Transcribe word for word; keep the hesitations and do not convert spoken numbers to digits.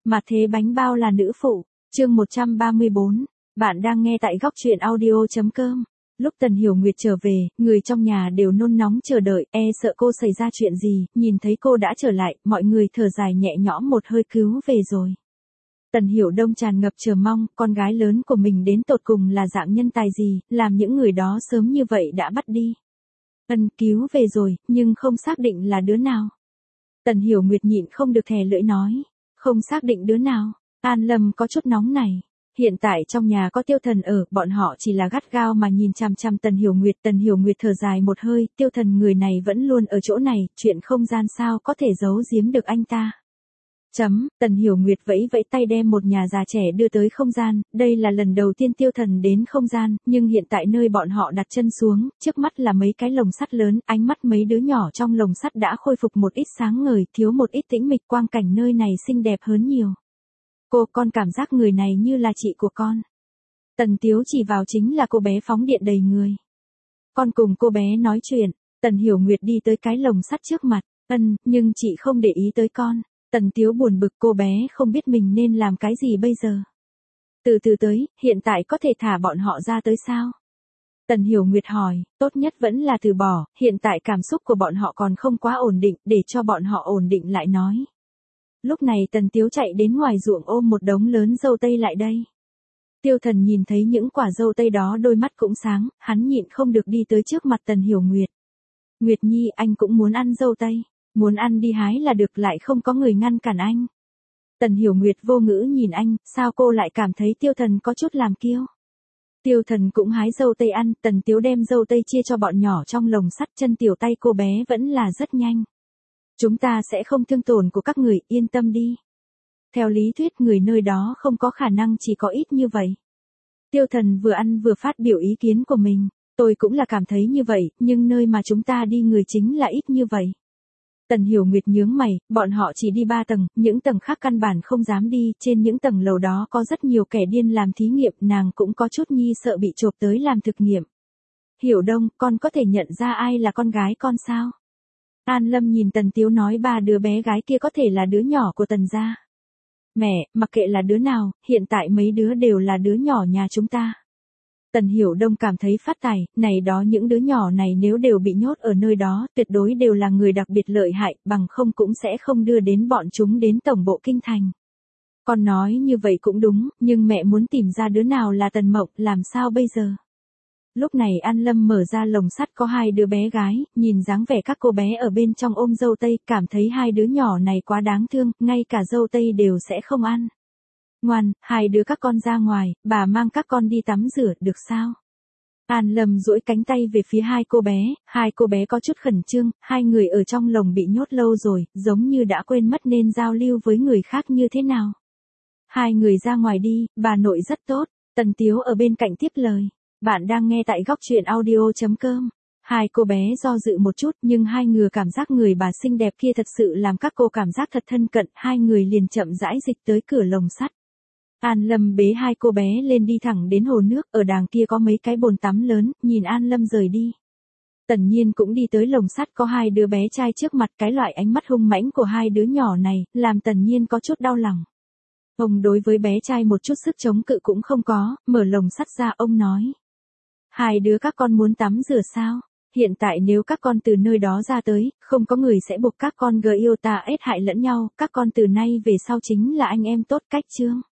Mà thế bánh bao là nữ phụ, chương một trăm ba mươi bốn, bạn đang nghe tại góc truyện audio.com. Lúc Tần Hiểu Nguyệt trở về, người trong nhà đều nôn nóng chờ đợi, e sợ cô xảy ra chuyện gì, nhìn thấy cô đã trở lại, mọi người thở dài nhẹ nhõm một hơi cứu về rồi. Tần Hiểu Đông tràn ngập chờ mong, con gái lớn của mình đến tột cùng là dạng nhân tài gì, làm những người đó sớm như vậy đã bắt đi. Ân cứu về rồi, nhưng không xác định là đứa nào. Tần Hiểu Nguyệt nhịn không được thè lưỡi nói, không xác định đứa nào. An Lâm có chút nóng này. Hiện tại trong nhà có Tiêu Thần ở, bọn họ chỉ là gắt gao mà nhìn chằm chằm Tần Hiểu Nguyệt. Tần Hiểu Nguyệt thở dài một hơi, Tiêu Thần người này vẫn luôn ở chỗ này, chuyện không gian sao có thể giấu giếm được anh ta. Chấm, Tần Hiểu Nguyệt vẫy vẫy tay đem một nhà già trẻ đưa tới không gian, đây là lần đầu tiên Tiêu Thần đến không gian, nhưng hiện tại nơi bọn họ đặt chân xuống, trước mắt là mấy cái lồng sắt lớn, ánh mắt mấy đứa nhỏ trong lồng sắt đã khôi phục một ít sáng ngời, thiếu một ít tĩnh mịch, quang cảnh nơi này xinh đẹp hơn nhiều. Cô, con cảm giác người này như là chị của con. Tần Tiếu chỉ vào chính là cô bé phóng điện đầy người. Con cùng cô bé nói chuyện, Tần Hiểu Nguyệt đi tới cái lồng sắt trước mặt, ân, nhưng chị không để ý tới con. Tần Tiếu buồn bực, cô bé không biết mình nên làm cái gì bây giờ. Từ từ tới, hiện tại có thể thả bọn họ ra tới sao? Tần Hiểu Nguyệt hỏi, tốt nhất vẫn là từ bỏ, hiện tại cảm xúc của bọn họ còn không quá ổn định, để cho bọn họ ổn định lại nói. Lúc này Tần Tiếu chạy đến ngoài ruộng ôm một đống lớn dâu tây lại đây. Tiêu Thần nhìn thấy những quả dâu tây đó đôi mắt cũng sáng, hắn nhịn không được đi tới trước mặt Tần Hiểu Nguyệt. Nguyệt Nhi, anh cũng muốn ăn dâu tây. Muốn ăn đi hái là được, lại không có người ngăn cản anh. Tần Hiểu Nguyệt vô ngữ nhìn anh, sao cô lại cảm thấy Tiêu Thần có chút làm kiêu. Tiêu Thần cũng hái dâu tây ăn, Tần Tiếu đem dâu tây chia cho bọn nhỏ trong lồng sắt, chân tiểu tay cô bé vẫn là rất nhanh. Chúng ta sẽ không thương tổn của các người, yên tâm đi. Theo lý thuyết người nơi đó không có khả năng chỉ có ít như vậy. Tiêu Thần vừa ăn vừa phát biểu ý kiến của mình, tôi cũng là cảm thấy như vậy, nhưng nơi mà chúng ta đi người chính là ít như vậy. Tần Hiểu Nguyệt nhướng mày, bọn họ chỉ đi ba tầng, những tầng khác căn bản không dám đi, trên những tầng lầu đó có rất nhiều kẻ điên làm thí nghiệm, nàng cũng có chút nhi sợ bị chộp tới làm thực nghiệm. Hiểu Đông, con có thể nhận ra ai là con gái con sao? An Lâm nhìn Tần Tiếu nói ba đứa bé gái kia có thể là đứa nhỏ của Tần gia. Mẹ, mặc kệ là đứa nào, hiện tại mấy đứa đều là đứa nhỏ nhà chúng ta. Tần Hiểu Đông cảm thấy phát tài, này đó những đứa nhỏ này nếu đều bị nhốt ở nơi đó, tuyệt đối đều là người đặc biệt lợi hại, bằng không cũng sẽ không đưa đến bọn chúng đến tổng bộ kinh thành. Con nói như vậy cũng đúng, nhưng mẹ muốn tìm ra đứa nào là Tần Mộng, làm sao bây giờ? Lúc này An Lâm mở ra lồng sắt có hai đứa bé gái, nhìn dáng vẻ các cô bé ở bên trong ôm dâu tây, cảm thấy hai đứa nhỏ này quá đáng thương, ngay cả dâu tây đều sẽ không ăn. Ngoan, hai đứa các con ra ngoài, bà mang các con đi tắm rửa, được sao? An Lâm duỗi cánh tay về phía hai cô bé, hai cô bé có chút khẩn trương, hai người ở trong lồng bị nhốt lâu rồi, giống như đã quên mất nên giao lưu với người khác như thế nào. Hai người ra ngoài đi, bà nội rất tốt, Tần Tiếu ở bên cạnh tiếp lời. Bạn đang nghe tại góc truyện audio.com. Hai cô bé do dự một chút, nhưng hai người cảm giác người bà xinh đẹp kia thật sự làm các cô cảm giác thật thân cận, hai người liền chậm rãi dịch tới cửa lồng sắt. An Lâm bế hai cô bé lên đi thẳng đến hồ nước, ở đàng kia có mấy cái bồn tắm lớn, nhìn An Lâm rời đi. Tần Nhiên cũng đi tới lồng sắt có hai đứa bé trai trước mặt, cái loại ánh mắt hung mãnh của hai đứa nhỏ này, làm Tần Nhiên có chút đau lòng. Ông đối với bé trai một chút sức chống cự cũng không có, mở lồng sắt ra ông nói. Hai đứa các con muốn tắm rửa sao? Hiện tại nếu các con từ nơi đó ra tới, không có người sẽ buộc các con gờ yêu ta ết hại lẫn nhau, các con từ nay về sau chính là anh em tốt, cách chương.